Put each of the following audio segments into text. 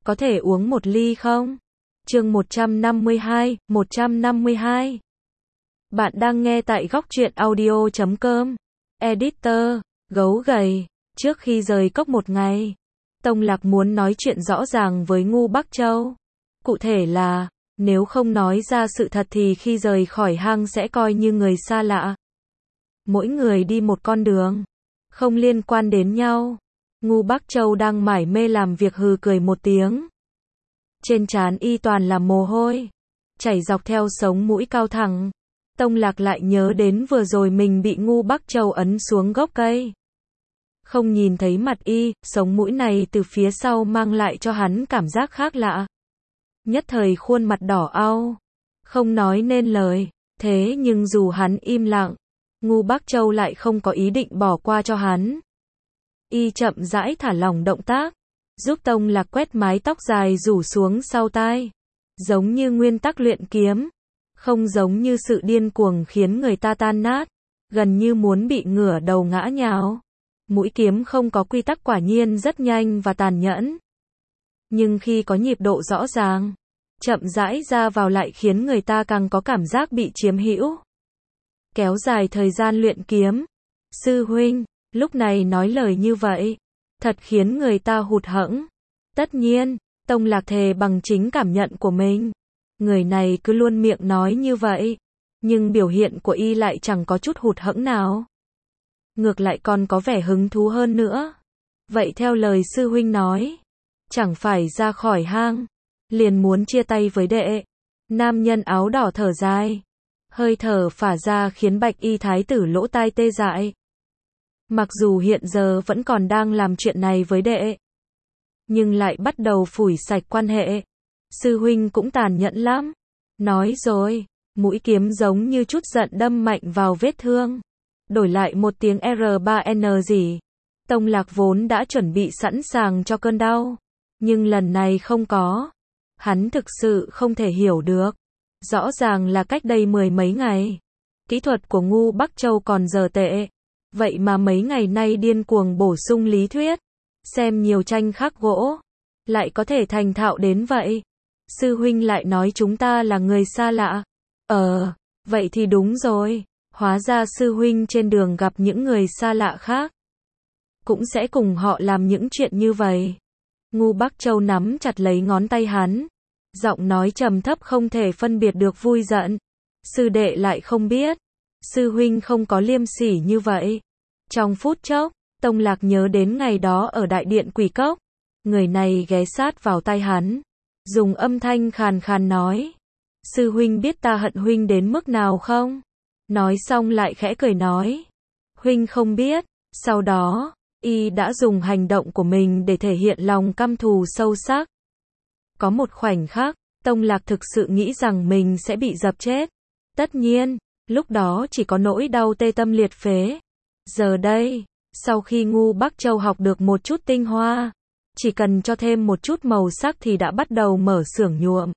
có thể uống một ly không? Chương 152. Bạn đang nghe tại góc truyện audio.com. Editor, gấu gầy, trước khi rời cốc một ngày, Tông Lạc muốn nói chuyện rõ ràng với Ngu Bắc Châu. Cụ thể là, nếu không nói ra sự thật thì khi rời khỏi hang sẽ coi như người xa lạ. Mỗi người đi một con đường, không liên quan đến nhau. Ngu Bắc Châu đang mải mê làm việc hừ cười một tiếng. Trên trán y toàn là mồ hôi, chảy dọc theo sống mũi cao thẳng. Tông Lạc lại nhớ đến vừa rồi mình bị Ngu Bắc Châu ấn xuống gốc cây. Không nhìn thấy mặt y, sống mũi này từ phía sau mang lại cho hắn cảm giác khác lạ. Nhất thời khuôn mặt đỏ au, không nói nên lời. Thế nhưng dù hắn im lặng, Ngu Bắc Châu lại không có ý định bỏ qua cho hắn. Y chậm rãi thả lỏng động tác, giúp Tông Lạc quét mái tóc dài rủ xuống sau tai. Giống như nguyên tắc luyện kiếm, không giống như sự điên cuồng khiến người ta tan nát, gần như muốn bị ngửa đầu ngã nhào. Mũi kiếm không có quy tắc quả nhiên rất nhanh và tàn nhẫn. Nhưng khi có nhịp độ rõ ràng, chậm rãi ra vào lại khiến người ta càng có cảm giác bị chiếm hữu. Kéo dài thời gian luyện kiếm, sư huynh, lúc này nói lời như vậy, thật khiến người ta hụt hẫng. Tất nhiên, Tông Lạc thề bằng chính cảm nhận của mình. Người này cứ luôn miệng nói như vậy, nhưng biểu hiện của y lại chẳng có chút hụt hẫng nào. Ngược lại còn có vẻ hứng thú hơn nữa. Vậy theo lời sư huynh nói, chẳng phải ra khỏi hang, liền muốn chia tay với đệ. Nam nhân áo đỏ thở dài, hơi thở phả ra khiến Bạch Y thái tử lỗ tai tê dại. Mặc dù hiện giờ vẫn còn đang làm chuyện này với đệ, nhưng lại bắt đầu phủi sạch quan hệ. Sư huynh cũng tàn nhẫn lắm. Nói rồi, mũi kiếm giống như chút giận đâm mạnh vào vết thương. Đổi lại một tiếng R3N gì. Tông Lạc vốn đã chuẩn bị sẵn sàng cho cơn đau, nhưng lần này không có. Hắn thực sự không thể hiểu được. Rõ ràng là cách đây mười mấy ngày, kỹ thuật của Ngu Bắc Châu còn dở tệ. Vậy mà mấy ngày nay điên cuồng bổ sung lý thuyết, xem nhiều tranh khắc gỗ, lại có thể thành thạo đến vậy. Sư huynh lại nói chúng ta là người xa lạ. Vậy thì đúng rồi. Hóa ra sư huynh trên đường gặp những người xa lạ khác, cũng sẽ cùng họ làm những chuyện như vậy. Ngu Bắc Châu nắm chặt lấy ngón tay hắn, giọng nói trầm thấp không thể phân biệt được vui giận. Sư đệ lại không biết, sư huynh không có liêm sỉ như vậy. Trong phút chốc, Tông Lạc nhớ đến ngày đó ở đại điện Quỷ Cốc. Người này ghé sát vào tai hắn, dùng âm thanh khàn khàn nói: sư huynh biết ta hận huynh đến mức nào không? Nói xong lại khẽ cười nói: huynh không biết. Sau đó, y đã dùng hành động của mình để thể hiện lòng căm thù sâu sắc. Có một khoảnh khắc, Tông Lạc thực sự nghĩ rằng mình sẽ bị dập chết. Tất nhiên, lúc đó chỉ có nỗi đau tê tâm liệt phế. Giờ đây, sau khi Ngu Bắc Châu học được một chút tinh hoa, chỉ cần cho thêm một chút màu sắc thì đã bắt đầu mở xưởng nhuộm.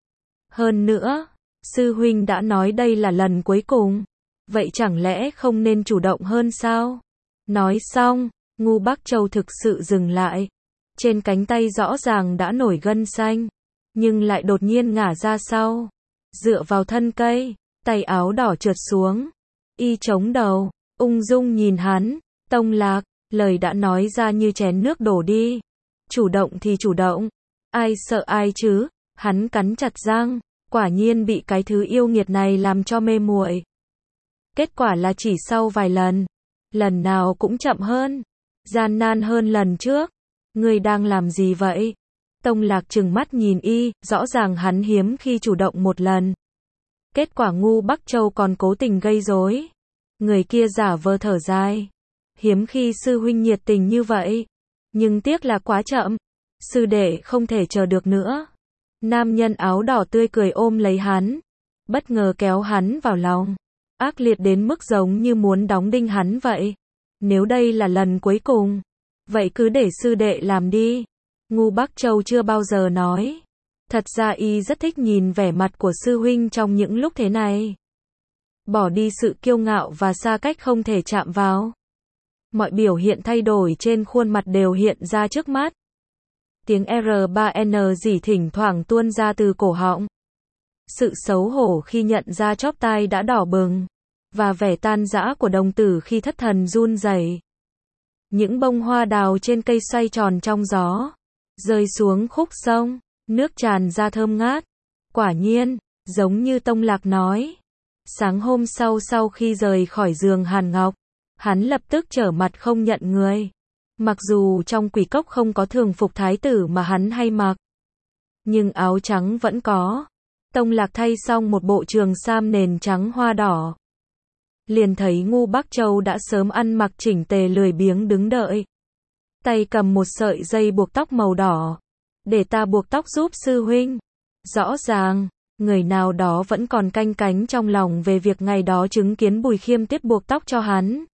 Hơn nữa, sư huynh đã nói đây là lần cuối cùng, vậy chẳng lẽ không nên chủ động hơn sao? Nói xong, Ngu Bắc Châu thực sự dừng lại. Trên cánh tay rõ ràng đã nổi gân xanh, nhưng lại đột nhiên ngả ra sau, dựa vào thân cây, tay áo đỏ trượt xuống. Y chống đầu, ung dung nhìn hắn. Tông Lạc, lời đã nói ra như chén nước đổ đi. Chủ động thì chủ động, ai sợ ai chứ? Hắn cắn chặt răng, quả nhiên bị cái thứ yêu nghiệt này làm cho mê muội. Kết quả là chỉ sau vài lần, lần nào cũng chậm hơn, gian nan hơn lần trước. Ngươi đang làm gì vậy? Tông Lạc trừng mắt nhìn y, rõ ràng hắn hiếm khi chủ động một lần. Kết quả Ngu Bắc Châu còn cố tình gây rối. Người kia giả vờ thở dài. Hiếm khi sư huynh nhiệt tình như vậy, nhưng tiếc là quá chậm. Sư đệ không thể chờ được nữa. Nam nhân áo đỏ tươi cười ôm lấy hắn, bất ngờ kéo hắn vào lòng, ác liệt đến mức giống như muốn đóng đinh hắn vậy. Nếu đây là lần cuối cùng, vậy cứ để sư đệ làm đi. Ngu Bắc Châu chưa bao giờ nói. Thật ra y rất thích nhìn vẻ mặt của sư huynh trong những lúc thế này. Bỏ đi sự kiêu ngạo và xa cách không thể chạm vào. Mọi biểu hiện thay đổi trên khuôn mặt đều hiện ra trước mắt. Tiếng R3N rỉ thỉnh thoảng tuôn ra từ cổ họng. Sự xấu hổ khi nhận ra chóp tai đã đỏ bừng, và vẻ tan rã của đồng tử khi thất thần run rẩy. Những bông hoa đào trên cây xoay tròn trong gió, rơi xuống khúc sông, nước tràn ra thơm ngát. Quả nhiên, giống như Tông Lạc nói. Sáng hôm sau khi rời khỏi giường Hàn Ngọc, hắn lập tức trở mặt không nhận người. Mặc dù trong Quỷ Cốc không có thường phục thái tử mà hắn hay mặc, nhưng áo trắng vẫn có. Tông Lạc thay xong một bộ trường sam nền trắng hoa đỏ, liền thấy Ngu Bắc Châu đã sớm ăn mặc chỉnh tề lười biếng đứng đợi. Tay cầm một sợi dây buộc tóc màu đỏ. Để ta buộc tóc giúp sư huynh. Rõ ràng, người nào đó vẫn còn canh cánh trong lòng về việc ngày đó chứng kiến Bùi Khiêm Tiết buộc tóc cho hắn.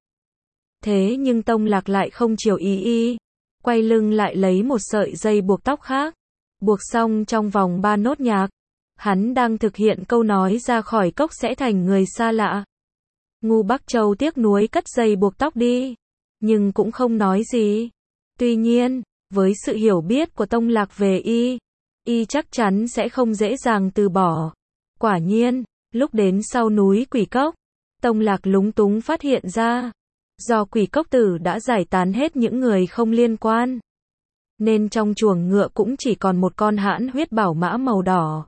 Thế nhưng Tông Lạc lại không chiều ý. Quay lưng lại lấy một sợi dây buộc tóc khác. Buộc xong trong vòng 3 nốt nhạc. Hắn đang thực hiện câu nói ra khỏi cốc sẽ thành người xa lạ. Ngu Bắc Châu tiếc nuối cất dây buộc tóc đi, nhưng cũng không nói gì. Tuy nhiên, với sự hiểu biết của Tông Lạc về y chắc chắn sẽ không dễ dàng từ bỏ. Quả nhiên, lúc đến sau núi Quỷ Cốc, Tông Lạc lúng túng phát hiện ra, do Quỷ Cốc Tử đã giải tán hết những người không liên quan, nên trong chuồng ngựa cũng chỉ còn một con hãn huyết bảo mã màu đỏ.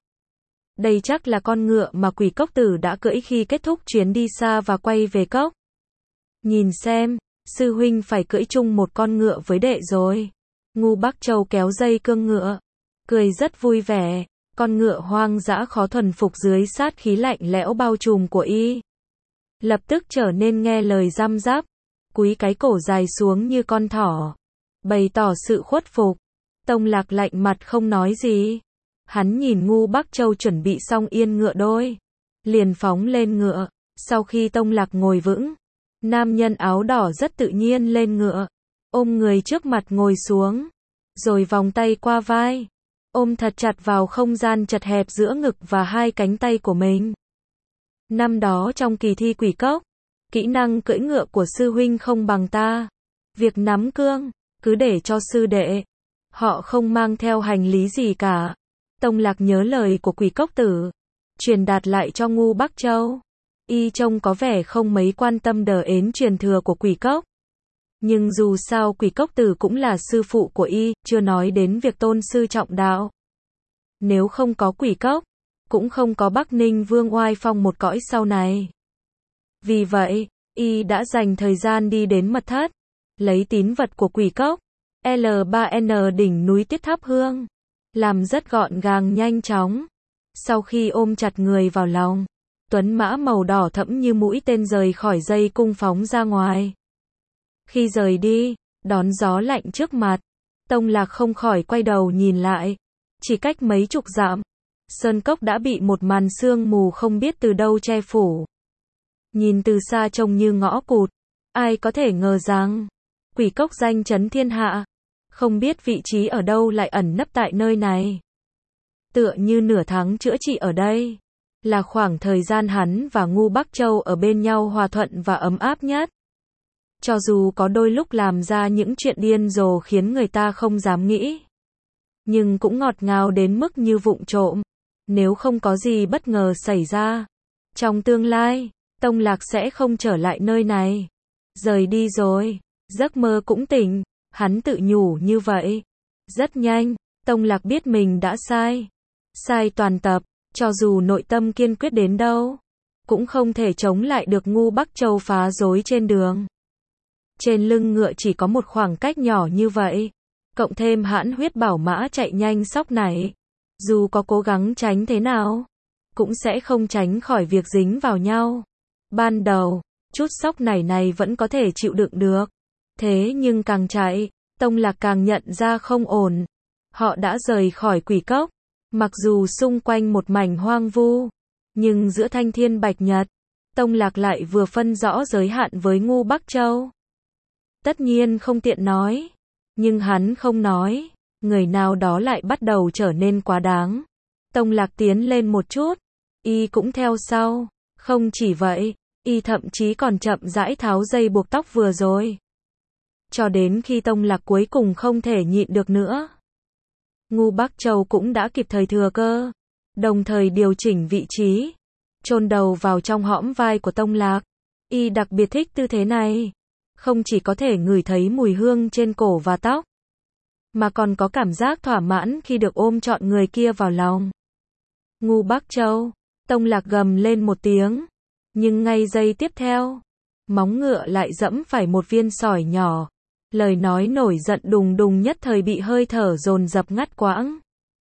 Đây chắc là con ngựa mà Quỷ Cốc Tử đã cưỡi khi kết thúc chuyến đi xa và quay về cốc. Nhìn xem, sư huynh phải cưỡi chung một con ngựa với đệ rồi. Ngu Bắc Châu kéo dây cương ngựa, cười rất vui vẻ. Con ngựa hoang dã khó thuần phục dưới sát khí lạnh lẽo bao trùm của y. Lập tức trở nên nghe lời răm rắp, cúi cái cổ dài xuống như con thỏ, bày tỏ sự khuất phục. Tông Lạc lạnh mặt không nói gì. Hắn nhìn Ngu Bắc Châu chuẩn bị xong yên ngựa đôi, liền phóng lên ngựa. Sau khi Tông Lạc ngồi vững, nam nhân áo đỏ rất tự nhiên lên ngựa, ôm người trước mặt ngồi xuống, rồi vòng tay qua vai, ôm thật chặt vào không gian chật hẹp giữa ngực và hai cánh tay của mình. Năm đó trong kỳ thi Quỷ Cốc, kỹ năng cưỡi ngựa của sư huynh không bằng ta. Việc nắm cương, cứ để cho sư đệ. Họ không mang theo hành lý gì cả. Tông Lạc nhớ lời của Quỷ Cốc Tử, truyền đạt lại cho Ngu Bắc Châu. Y trông có vẻ không mấy quan tâm đờ ến truyền thừa của Quỷ Cốc. Nhưng dù sao Quỷ Cốc Tử cũng là sư phụ của y, chưa nói đến việc tôn sư trọng đạo. Nếu không có Quỷ Cốc, cũng không có Bắc Ninh Vương oai phong một cõi sau này. Vì vậy, y đã dành thời gian đi đến mật thất, lấy tín vật của Quỷ Cốc, L3N đỉnh núi Tiết Tháp Hương, làm rất gọn gàng nhanh chóng. Sau khi ôm chặt người vào lòng, tuấn mã màu đỏ thẫm như mũi tên rời khỏi dây cung phóng ra ngoài. Khi rời đi, đón gió lạnh trước mặt, Tông Lạc không khỏi quay đầu nhìn lại. Chỉ cách mấy chục dặm, sơn cốc đã bị một màn sương mù không biết từ đâu che phủ. Nhìn từ xa trông như ngõ cụt, ai có thể ngờ rằng Quỷ Cốc danh chấn thiên hạ, không biết vị trí ở đâu lại ẩn nấp tại nơi này. Tựa như nửa tháng chữa trị ở đây, là khoảng thời gian hắn và Ngu Bắc Châu ở bên nhau hòa thuận và ấm áp nhất. Cho dù có đôi lúc làm ra những chuyện điên rồ khiến người ta không dám nghĩ, nhưng cũng ngọt ngào đến mức như vụng trộm. Nếu không có gì bất ngờ xảy ra, trong tương lai, Tông Lạc sẽ không trở lại nơi này. Rời đi rồi, giấc mơ cũng tỉnh, hắn tự nhủ như vậy. Rất nhanh, Tông Lạc biết mình đã sai. Sai toàn tập, cho dù nội tâm kiên quyết đến đâu, cũng không thể chống lại được Ngu Bắc Châu phá rối trên đường. Trên lưng ngựa chỉ có một khoảng cách nhỏ như vậy, cộng thêm hãn huyết bảo mã chạy nhanh sóc nảy. Dù có cố gắng tránh thế nào, cũng sẽ không tránh khỏi việc dính vào nhau. Ban đầu, chút sóc nảy này vẫn có thể chịu đựng được. Thế nhưng càng chạy, Tông Lạc càng nhận ra không ổn. Họ đã rời khỏi Quỷ Cốc, mặc dù xung quanh một mảnh hoang vu, nhưng giữa thanh thiên bạch nhật, Tông Lạc lại vừa phân rõ giới hạn với Ngu Bắc Châu. Tất nhiên không tiện nói, nhưng hắn không nói, người nào đó lại bắt đầu trở nên quá đáng. Tông Lạc tiến lên một chút, y cũng theo sau. Không chỉ vậy, y thậm chí còn chậm rãi tháo dây buộc tóc vừa rồi. Cho đến khi Tông Lạc cuối cùng không thể nhịn được nữa, Ngu Bắc Châu cũng đã kịp thời thừa cơ, đồng thời điều chỉnh vị trí, chôn đầu vào trong hõm vai của Tông Lạc. Y đặc biệt thích tư thế này, không chỉ có thể ngửi thấy mùi hương trên cổ và tóc, mà còn có cảm giác thỏa mãn khi được ôm trọn người kia vào lòng. Ngu Bắc Châu, Tông Lạc gầm lên một tiếng, nhưng ngay giây tiếp theo, móng ngựa lại dẫm phải một viên sỏi nhỏ. Lời nói nổi giận đùng đùng nhất thời bị hơi thở dồn dập ngắt quãng.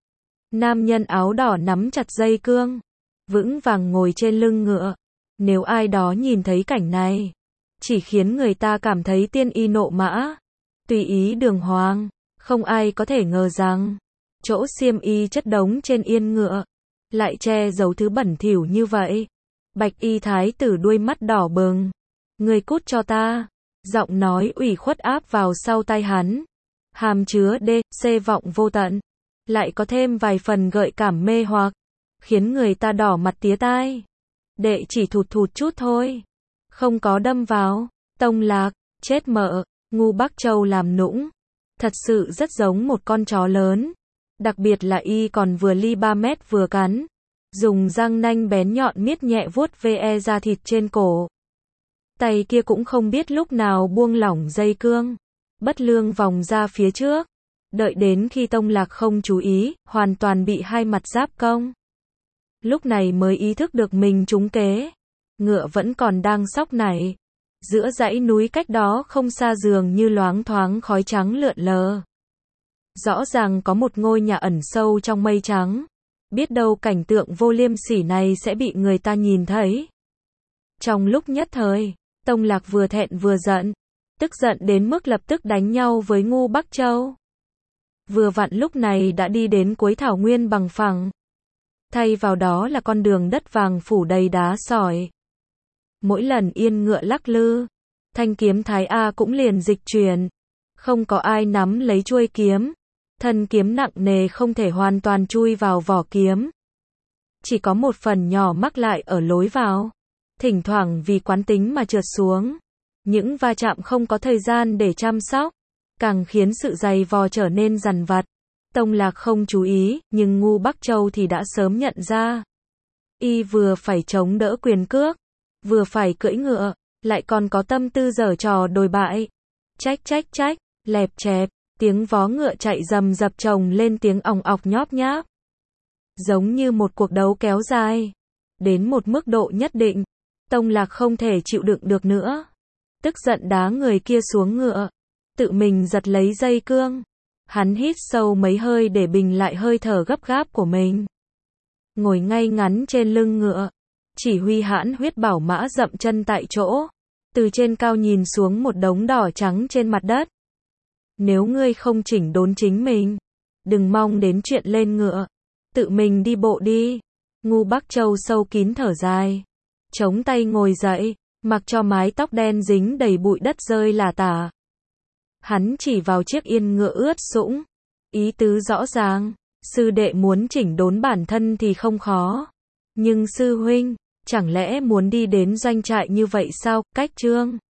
Nam nhân áo đỏ nắm chặt dây cương, vững vàng ngồi trên lưng ngựa. Nếu ai đó nhìn thấy cảnh này, chỉ khiến người ta cảm thấy tiên y nộ mã, tùy ý đường hoàng. Không ai có thể ngờ rằng, chỗ xiêm y chất đống trên yên ngựa, lại che giấu thứ bẩn thỉu như vậy. Bạch y thái tử đuôi mắt đỏ bừng. Người cút cho ta. Giọng nói ủy khuất áp vào sau tai hắn, hàm chứa c vọng vô tận, lại có thêm vài phần gợi cảm mê hoặc, khiến người ta đỏ mặt tía tai. Đệ chỉ thụt thụt chút thôi, không có đâm vào. Tông Lạc, chết mợ. Ngu Bắc Châu làm nũng, thật sự rất giống một con chó lớn, đặc biệt là y còn vừa ly 3 mét vừa cắn, dùng răng nanh bén nhọn miết nhẹ vuốt ve da thịt trên cổ. Tay kia cũng không biết lúc nào buông lỏng dây cương, bất lương vòng ra phía trước, đợi đến khi Tông Lạc không chú ý, hoàn toàn bị hai mặt giáp công. Lúc này mới ý thức được mình trúng kế, ngựa vẫn còn đang sóc nảy. Giữa dãy núi cách đó không xa dường như loáng thoáng khói trắng lượn lờ. Rõ ràng có một ngôi nhà ẩn sâu trong mây trắng, biết đâu cảnh tượng vô liêm sỉ này sẽ bị người ta nhìn thấy. Trong lúc nhất thời, Tông Lạc vừa thẹn vừa giận, tức giận đến mức lập tức đánh nhau với Ngu Bắc Châu. Vừa vặn lúc này đã đi đến cuối thảo nguyên bằng phẳng, thay vào đó là con đường đất vàng phủ đầy đá sỏi. Mỗi lần yên ngựa lắc lư, thanh kiếm Thái A cũng liền dịch chuyển, không có ai nắm lấy chuôi kiếm, thân kiếm nặng nề không thể hoàn toàn chui vào vỏ kiếm, chỉ có một phần nhỏ mắc lại ở lối vào, thỉnh thoảng vì quán tính mà trượt xuống. Những va chạm không có thời gian để chăm sóc, càng khiến sự dày vò trở nên dằn vặt. Tông Lạc không chú ý, nhưng Ngu Bắc Châu thì đã sớm nhận ra. Y vừa phải chống đỡ quyền cước, vừa phải cưỡi ngựa, lại còn có tâm tư giở trò đồi bại. Trách trách trách, lẹp chẹp, tiếng vó ngựa chạy rầm rập chồng lên tiếng òng ọc nhóp nháp. Giống như một cuộc đấu kéo dài. Đến một mức độ nhất định, Tông Lạc không thể chịu đựng được nữa. Tức giận đá người kia xuống ngựa, tự mình giật lấy dây cương. Hắn hít sâu mấy hơi để bình lại hơi thở gấp gáp của mình. Ngồi ngay ngắn trên lưng ngựa, chỉ huy hãn huyết bảo mã dậm chân tại chỗ, từ trên cao nhìn xuống một đống đỏ trắng trên mặt đất. Nếu ngươi không chỉnh đốn chính mình, đừng mong đến chuyện lên ngựa, tự mình đi bộ đi. Ngu Bắc Châu sâu kín thở dài, chống tay ngồi dậy, mặc cho mái tóc đen dính đầy bụi đất rơi lả tả. Hắn chỉ vào chiếc yên ngựa ướt sũng, ý tứ rõ ràng, sư đệ muốn chỉnh đốn bản thân thì không khó. Nhưng sư huynh, chẳng lẽ muốn đi đến doanh trại như vậy sao? Cách chương